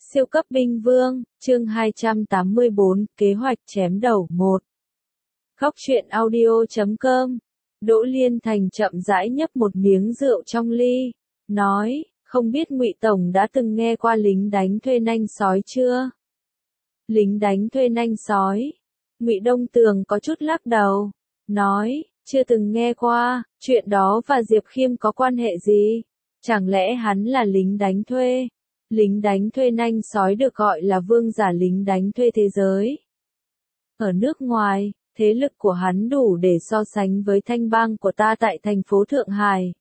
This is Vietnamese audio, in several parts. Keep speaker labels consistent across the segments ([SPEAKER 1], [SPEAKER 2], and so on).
[SPEAKER 1] Siêu cấp binh vương, chương 284, kế hoạch chém đầu 1. Góc truyện audio.com. Đỗ Liên Thành chậm rãi nhấp một miếng rượu trong ly, nói, không biết Ngụy Tổng đã từng nghe qua lính đánh thuê nanh sói chưa? Lính đánh thuê nanh sói. Ngụy Đông Tường có chút lắc đầu, nói, chưa từng nghe qua, chuyện đó và Diệp Khiêm có quan hệ gì? Chẳng lẽ hắn là lính đánh thuê? Lính đánh thuê nanh sói được gọi là vương giả lính đánh thuê thế giới. Ở nước ngoài, thế lực của hắn đủ để so sánh với thanh bang của ta tại thành phố Thượng Hải.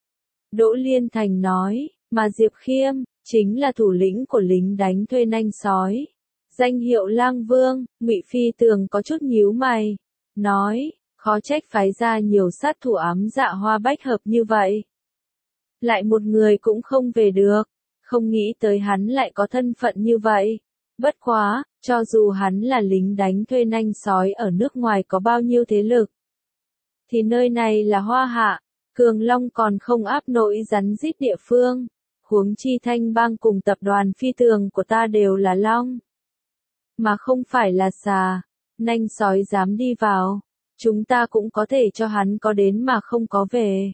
[SPEAKER 1] Đỗ Liên Thành nói, mà Diệp Khiêm, chính là thủ lĩnh của lính đánh thuê nanh sói. Danh hiệu Lang Vương. Ngụy Phi Tường có chút nhíu mày, nói, khó trách phái ra nhiều sát thủ ám dạ Hoa Bách Hợp như vậy. Lại một người cũng không về được. Không nghĩ tới hắn lại có thân phận như vậy. Bất quá, cho dù hắn là lính đánh thuê nanh sói ở nước ngoài có bao nhiêu thế lực, thì nơi này là Hoa Hạ, Cường Long còn không áp nổi rắn rít địa phương. Huống chi thanh bang cùng tập đoàn Phi Tường của ta đều là long, mà không phải là xà. Nanh sói dám đi vào, chúng ta cũng có thể cho hắn có đến mà không có về.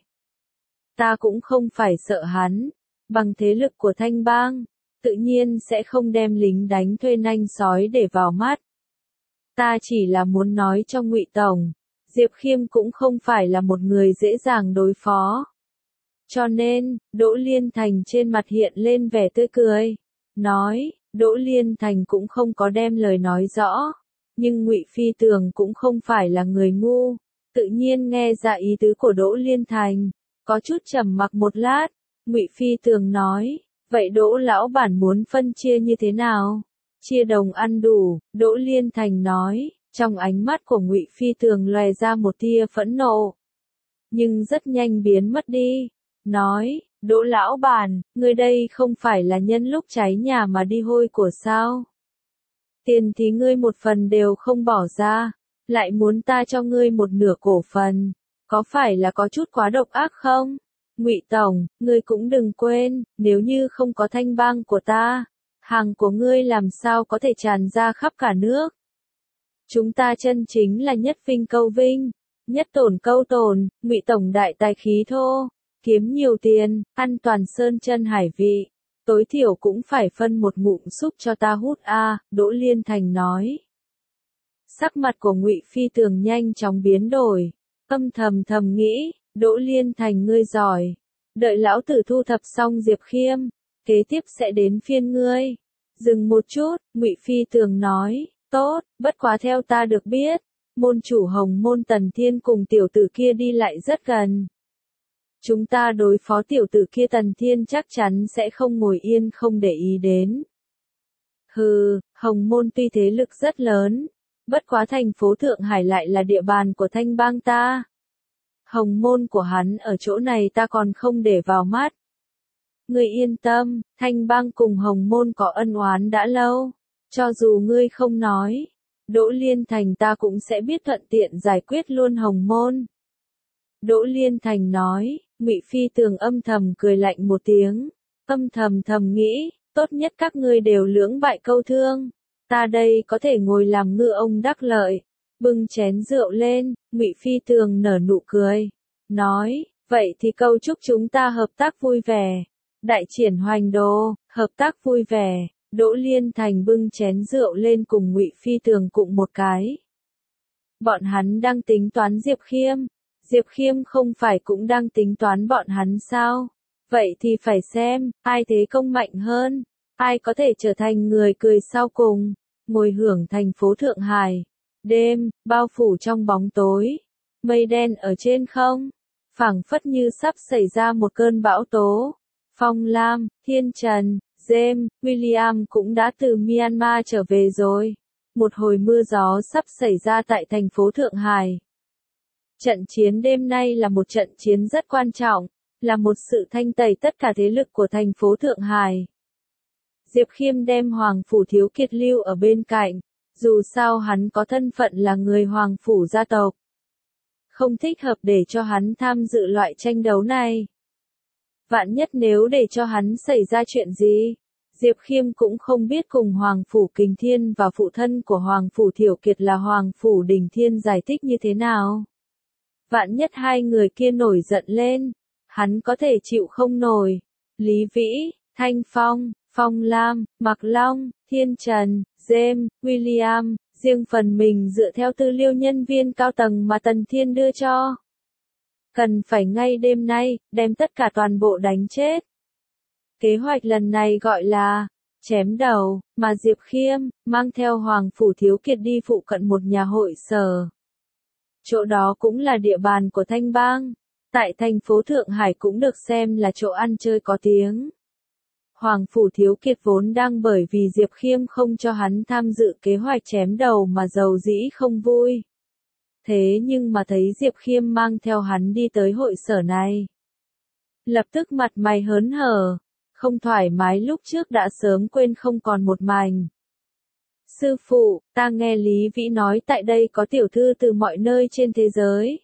[SPEAKER 1] Ta cũng không phải sợ hắn. Bằng thế lực của thanh bang, tự nhiên sẽ không đem lính đánh thuê nanh sói để vào mắt. Ta chỉ là muốn nói cho Ngụy Tổng, Diệp Khiêm cũng không phải là một người dễ dàng đối phó. Cho nên, Đỗ Liên Thành trên mặt hiện lên vẻ tươi cười, nói, Đỗ Liên Thành cũng không có đem lời nói rõ, nhưng Ngụy Phi Tường cũng không phải là người ngu, tự nhiên nghe ra ý tứ của Đỗ Liên Thành, có chút trầm mặc một lát. Ngụy Phi Tường nói, vậy Đỗ lão bản muốn phân chia như thế nào? Chia đồng ăn đủ. Đỗ Liên Thành nói, trong ánh mắt của Ngụy Phi Tường lóe ra một tia phẫn nộ, nhưng rất nhanh biến mất đi. Nói, Đỗ lão bản, ngươi đây không phải là nhân lúc cháy nhà mà đi hôi của sao? Tiền thì ngươi một phần đều không bỏ ra, lại muốn ta cho ngươi một nửa cổ phần, có phải là có chút quá độc ác không? Ngụy Tổng, ngươi cũng đừng quên, nếu như không có thanh bang của ta, hàng của ngươi làm sao có thể tràn ra khắp cả nước. Chúng ta chân chính là nhất vinh câu vinh, nhất tổn câu tổn. Ngụy Tổng đại tài khí thô, kiếm nhiều tiền, ăn toàn sơn chân hải vị, tối thiểu cũng phải phân một ngụm xúc cho ta hút a. Đỗ Liên Thành nói. Sắc mặt của Ngụy Phi Tường nhanh chóng biến đổi, âm thầm nghĩ, Đỗ Liên Thành ngươi giỏi, đợi lão tử thu thập xong Diệp Khiêm, kế tiếp sẽ đến phiên ngươi. Dừng một chút, Ngụy Phi Tường nói, tốt, bất quá theo ta được biết, môn chủ Hồng Môn Tần Thiên cùng tiểu tử kia đi lại rất gần. Chúng ta đối phó tiểu tử kia Tần Thiên chắc chắn sẽ không ngồi yên không để ý đến. Hừ, Hồng Môn tuy thế lực rất lớn, bất quá thành phố Thượng Hải lại là địa bàn của thanh bang ta. Hồng Môn của hắn ở chỗ này ta còn không để vào mắt. Ngươi yên tâm, thanh bang cùng Hồng Môn có ân oán đã lâu. Cho dù ngươi không nói, Đỗ Liên Thành ta cũng sẽ biết thuận tiện giải quyết luôn Hồng Môn. Đỗ Liên Thành nói. Ngụy Phi Tường âm thầm cười lạnh một tiếng, âm thầm nghĩ, tốt nhất các ngươi đều lưỡng bại câu thương. Ta đây có thể ngồi làm ngư ông đắc lợi. Bưng chén rượu lên, Ngụy Phi Tường nở nụ cười, nói, vậy thì câu chúc chúng ta hợp tác vui vẻ. Đại triển hoành đồ, hợp tác vui vẻ. Đỗ Liên Thành bưng chén rượu lên cùng Ngụy Phi Tường cụng một cái. Bọn hắn đang tính toán Diệp Khiêm. Diệp Khiêm không phải cũng đang tính toán bọn hắn sao? Vậy thì phải xem, ai thế công mạnh hơn, ai có thể trở thành người cười sau cùng, ngồi hưởng thành phố Thượng Hải. Đêm, bao phủ trong bóng tối, mây đen ở trên không, phảng phất như sắp xảy ra một cơn bão tố. Phong Lam, Thiên Trần, James, William cũng đã từ Myanmar trở về rồi. Một hồi mưa gió sắp xảy ra tại thành phố Thượng Hải. Trận chiến đêm nay là một trận chiến rất quan trọng, là một sự thanh tẩy tất cả thế lực của thành phố Thượng Hải. Diệp Khiêm đem Hoàng Phủ Thiếu Kiệt lưu ở bên cạnh, dù sao hắn có thân phận là người Hoàng Phủ gia tộc. Không thích hợp để cho hắn tham dự loại tranh đấu này. Vạn nhất nếu để cho hắn xảy ra chuyện gì, Diệp Khiêm cũng không biết cùng Hoàng Phủ Kình Thiên và phụ thân của Hoàng Phủ Thiểu Kiệt là Hoàng Phủ Đình Thiên giải thích như thế nào. Vạn nhất hai người kia nổi giận lên, hắn có thể chịu không nổi. Lý Vĩ, Thanh Phong, Phong Lam, Mạc Long, Thiên Trần, James, William, riêng phần mình dựa theo tư liệu nhân viên cao tầng mà Tần Thiên đưa cho. Cần phải ngay đêm nay, đem tất cả toàn bộ đánh chết. Kế hoạch lần này gọi là chém đầu, mà Diệp Khiêm mang theo Hoàng Phủ Thiếu Kiệt đi phụ cận một nhà hội sở. Chỗ đó cũng là địa bàn của Thanh Bang, tại thành phố Thượng Hải cũng được xem là chỗ ăn chơi có tiếng. Hoàng Phủ Thiếu Kiệt vốn đang bởi vì Diệp Khiêm không cho hắn tham dự kế hoạch chém đầu mà giàu dĩ không vui. Thế nhưng mà thấy Diệp Khiêm mang theo hắn đi tới hội sở này, lập tức mặt mày hớn hở, không thoải mái lúc trước đã sớm quên không còn một mảnh. Sư phụ, ta nghe Lý Vĩ nói tại đây có tiểu thư từ mọi nơi trên thế giới.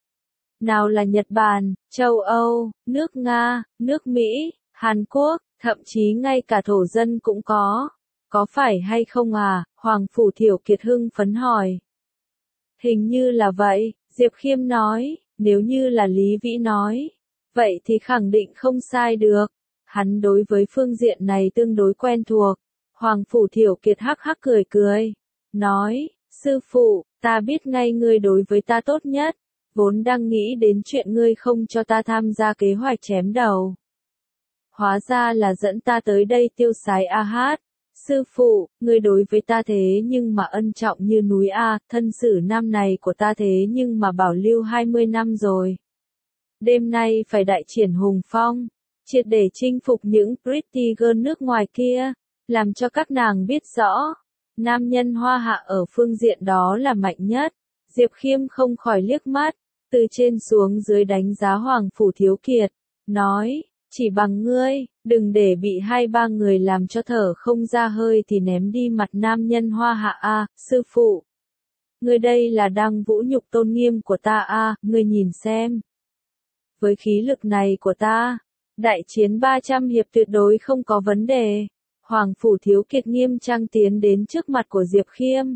[SPEAKER 1] Nào là Nhật Bản, châu Âu, nước Nga, nước Mỹ, Hàn Quốc, thậm chí ngay cả thổ dân cũng có. Có phải hay không à? Hoàng Phủ Thiểu Kiệt hưng phấn hỏi. Hình như là vậy, Diệp Khiêm nói, nếu như là Lý Vĩ nói, vậy thì khẳng định không sai được. Hắn đối với phương diện này tương đối quen thuộc. Hoàng Phủ Thiểu Kiệt hắc hắc cười cười, nói, sư phụ, ta biết ngay ngươi đối với ta tốt nhất, vốn đang nghĩ đến chuyện ngươi không cho ta tham gia kế hoạch chém đầu. Hóa ra là dẫn ta tới đây tiêu sái a hát. Sư phụ, ngươi đối với ta thế nhưng mà ân trọng như núi a, thân sử năm này của ta thế nhưng mà bảo lưu 20 năm rồi. Đêm nay phải đại triển hùng phong, triệt để chinh phục những pretty girl nước ngoài kia, làm cho các nàng biết rõ, nam nhân Hoa Hạ ở phương diện đó là mạnh nhất. Diệp Khiêm không khỏi liếc mắt, từ trên xuống dưới đánh giá Hoàng Phủ Thiếu Kiệt, nói, chỉ bằng ngươi, đừng để bị hai ba người làm cho thở không ra hơi thì ném đi mặt nam nhân Hoa Hạ a, sư phụ. Ngươi đây là đang vũ nhục tôn nghiêm của ta a, ngươi nhìn xem. Với khí lực này của ta, đại chiến 300 hiệp tuyệt đối không có vấn đề. Hoàng Phủ Thiếu Kiệt nghiêm trang tiến đến trước mặt của Diệp Khiêm.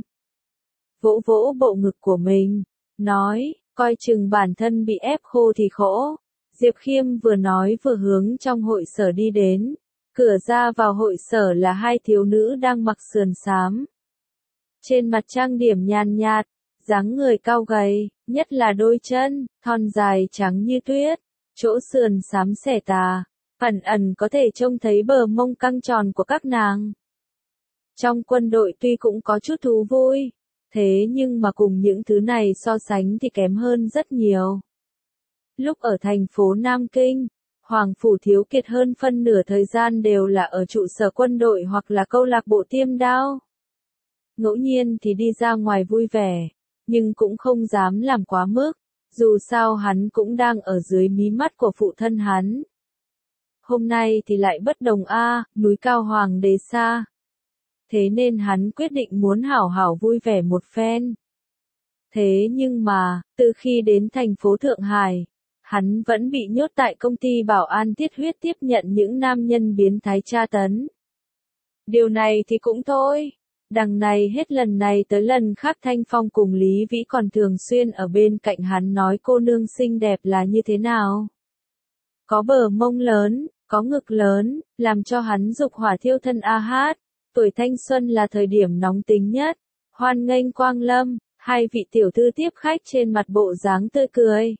[SPEAKER 1] Vỗ vỗ bộ ngực của mình, nói, coi chừng bản thân bị ép khô thì khổ. Diệp Khiêm vừa nói vừa hướng trong hội sở đi đến. Cửa ra vào hội sở là hai thiếu nữ đang mặc sườn xám. Trên mặt trang điểm nhàn nhạt, dáng người cao gầy, nhất là đôi chân, thon dài trắng như tuyết, chỗ sườn xám xẻ tà, ẩn ẩn có thể trông thấy bờ mông căng tròn của các nàng. Trong quân đội tuy cũng có chút thú vui, thế nhưng mà cùng những thứ này so sánh thì kém hơn rất nhiều. Lúc ở thành phố Nam Kinh, Hoàng Phủ Thiếu Kiệt hơn phân nửa thời gian đều là ở trụ sở quân đội hoặc là câu lạc bộ tiêm đao. Ngẫu nhiên thì đi ra ngoài vui vẻ, nhưng cũng không dám làm quá mức, dù sao hắn cũng đang ở dưới mí mắt của phụ thân hắn. Hôm nay thì lại bất đồng a, núi cao hoàng đế xa. Thế nên hắn quyết định muốn hảo hảo vui vẻ một phen. Thế nhưng mà, từ khi đến thành phố Thượng Hải, hắn vẫn bị nhốt tại công ty bảo an Tiết Huyết tiếp nhận những nam nhân biến thái tra tấn. Điều này thì cũng thôi. Đằng này hết lần này tới lần khác Thanh Phong cùng Lý Vĩ còn thường xuyên ở bên cạnh hắn nói cô nương xinh đẹp là như thế nào. Có bờ mông lớn, có ngực lớn, làm cho hắn dục hỏa thiêu thân a hát. Tuổi thanh xuân là thời điểm nóng tính nhất. Hoan nghênh quang lâm, hai vị tiểu thư tiếp khách trên mặt bộ dáng tươi cười.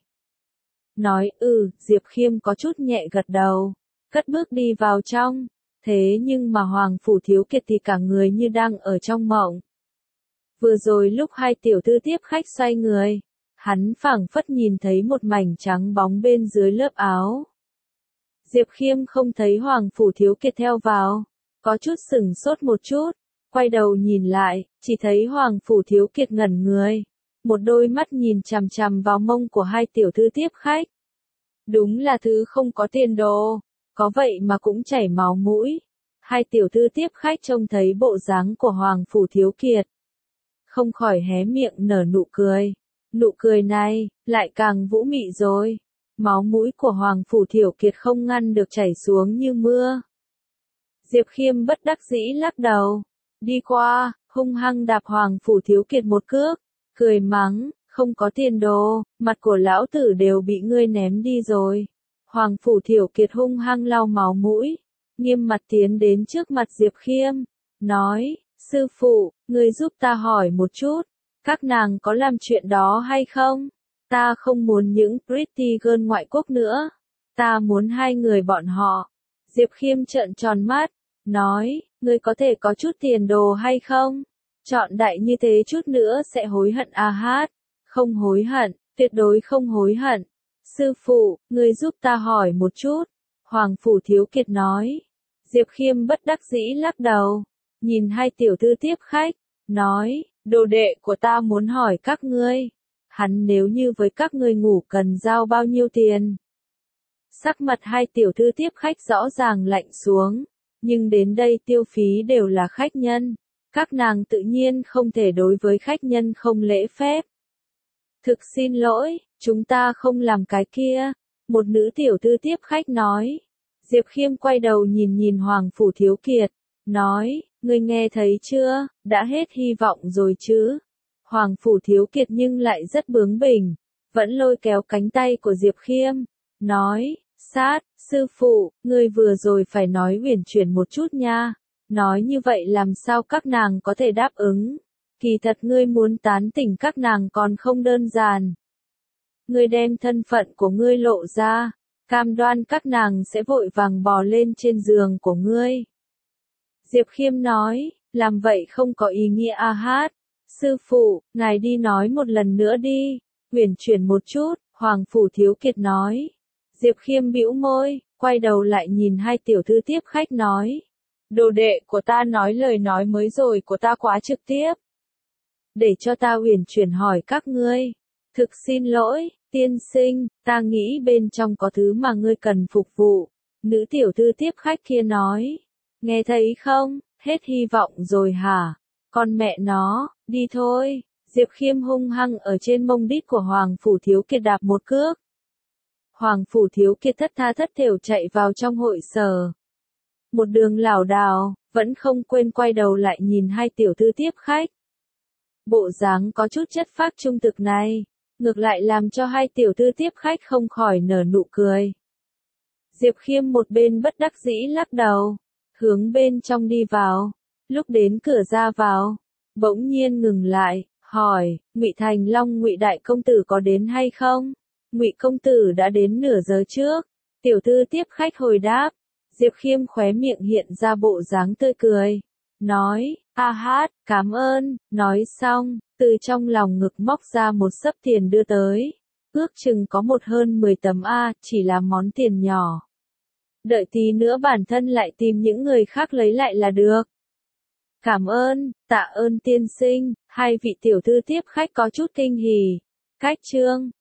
[SPEAKER 1] Nói Diệp Khiêm có chút nhẹ gật đầu, cất bước đi vào trong. Thế nhưng mà Hoàng Phủ Thiếu Kiệt thì cả người như đang ở trong mộng. Vừa rồi lúc hai tiểu thư tiếp khách xoay người, hắn phảng phất nhìn thấy một mảnh trắng bóng bên dưới lớp áo. Diệp Khiêm không thấy Hoàng Phủ Thiếu Kiệt theo vào, có chút sửng sốt một chút, quay đầu nhìn lại, chỉ thấy Hoàng Phủ Thiếu Kiệt ngẩn người, một đôi mắt nhìn chằm chằm vào mông của hai tiểu thư tiếp khách. Đúng là thứ không có tiền đồ. Có vậy mà cũng chảy máu mũi. Hai tiểu thư tiếp khách trông thấy bộ dáng của Hoàng Phủ Thiếu Kiệt, không khỏi hé miệng nở nụ cười. Nụ cười này, lại càng vũ mị rồi. Máu mũi của Hoàng Phủ Thiếu Kiệt không ngăn được chảy xuống như mưa. Diệp Khiêm bất đắc dĩ lắc đầu. Đi qua, hung hăng đạp Hoàng Phủ Thiếu Kiệt một cước. Cười mắng, không có tiền đồ, mặt của lão tử đều bị ngươi ném đi rồi. Hoàng Phủ Thiếu Kiệt hung hăng lau máu mũi. Nghiêm mặt tiến đến trước mặt Diệp Khiêm. Nói, sư phụ, ngươi giúp ta hỏi một chút. Các nàng có làm chuyện đó hay không? Ta không muốn những pretty girl ngoại quốc nữa. Ta muốn hai người bọn họ. Diệp Khiêm trợn tròn mắt. Nói, ngươi có thể có chút tiền đồ hay không? Chọn đại như thế chút nữa sẽ hối hận à hát. Không hối hận, tuyệt đối không hối hận. Sư phụ, ngươi giúp ta hỏi một chút. Hoàng Phủ Thiếu Kiệt nói. Diệp Khiêm bất đắc dĩ lắc đầu. Nhìn hai tiểu thư tiếp khách. Nói, đồ đệ của ta muốn hỏi các ngươi. Hắn nếu như với các ngươi ngủ cần giao bao nhiêu tiền? Sắc mặt hai tiểu thư tiếp khách rõ ràng lạnh xuống. Nhưng đến đây tiêu phí đều là khách nhân. Các nàng tự nhiên không thể đối với khách nhân không lễ phép. Thực xin lỗi, chúng ta không làm cái kia. Một nữ tiểu thư tiếp khách nói. Diệp Khiêm quay đầu nhìn nhìn Hoàng Phủ Thiếu Kiệt. Nói, ngươi nghe thấy chưa, đã hết hy vọng rồi chứ. Hoàng Phủ Thiếu Kiệt nhưng lại rất bướng bỉnh. Vẫn lôi kéo cánh tay của Diệp Khiêm. Nói, sát, sư phụ, ngươi vừa rồi phải nói uyển chuyển một chút nha. Nói như vậy làm sao các nàng có thể đáp ứng. Kỳ thật ngươi muốn tán tỉnh các nàng còn không đơn giản. Ngươi đem thân phận của ngươi lộ ra. Cam đoan các nàng sẽ vội vàng bò lên trên giường của ngươi. Diệp Khiêm nói, làm vậy không có ý nghĩa a hát. Sư phụ, ngài đi nói một lần nữa đi. Uyển chuyển một chút, Hoàng Phủ Thiếu Kiệt nói. Diệp Khiêm bĩu môi, quay đầu lại nhìn hai tiểu thư tiếp khách nói. Đồ đệ của ta nói lời nói mới rồi của ta quá trực tiếp. Để cho ta uyển chuyển hỏi các ngươi. Thực xin lỗi, tiên sinh, ta nghĩ bên trong có thứ mà ngươi cần phục vụ. Nữ tiểu thư tiếp khách kia nói. Nghe thấy không, hết hy vọng rồi hả? Con mẹ nó, đi thôi. Diệp Khiêm hung hăng ở trên mông đít của Hoàng Phủ Thiếu Kiệt đạp một cước. Hoàng Phủ Thiếu Kiệt thất tha thất thểu chạy vào trong hội sở. Một đường lảo đảo, vẫn không quên quay đầu lại nhìn hai tiểu thư tiếp khách. Bộ dáng có chút chất phác trung thực này, ngược lại làm cho hai tiểu thư tiếp khách không khỏi nở nụ cười. Diệp Khiêm một bên bất đắc dĩ lắc đầu, hướng bên trong đi vào. Lúc đến cửa ra vào, bỗng nhiên ngừng lại, hỏi, Ngụy Thành Long Ngụy đại công tử có đến hay không? Ngụy công tử đã đến nửa giờ trước. Tiểu thư tiếp khách hồi đáp. Diệp Khiêm khóe miệng hiện ra bộ dáng tươi cười. Nói, a hát, cảm ơn. Nói xong, từ trong lòng ngực móc ra một xấp tiền đưa tới. Ước chừng có một hơn 10 tấm A, chỉ là món tiền nhỏ. Đợi tí nữa bản thân lại tìm những người khác lấy lại là được. Cảm ơn, tạ ơn tiên sinh. Hai vị tiểu thư tiếp khách có chút kinh hỉ. Cách chương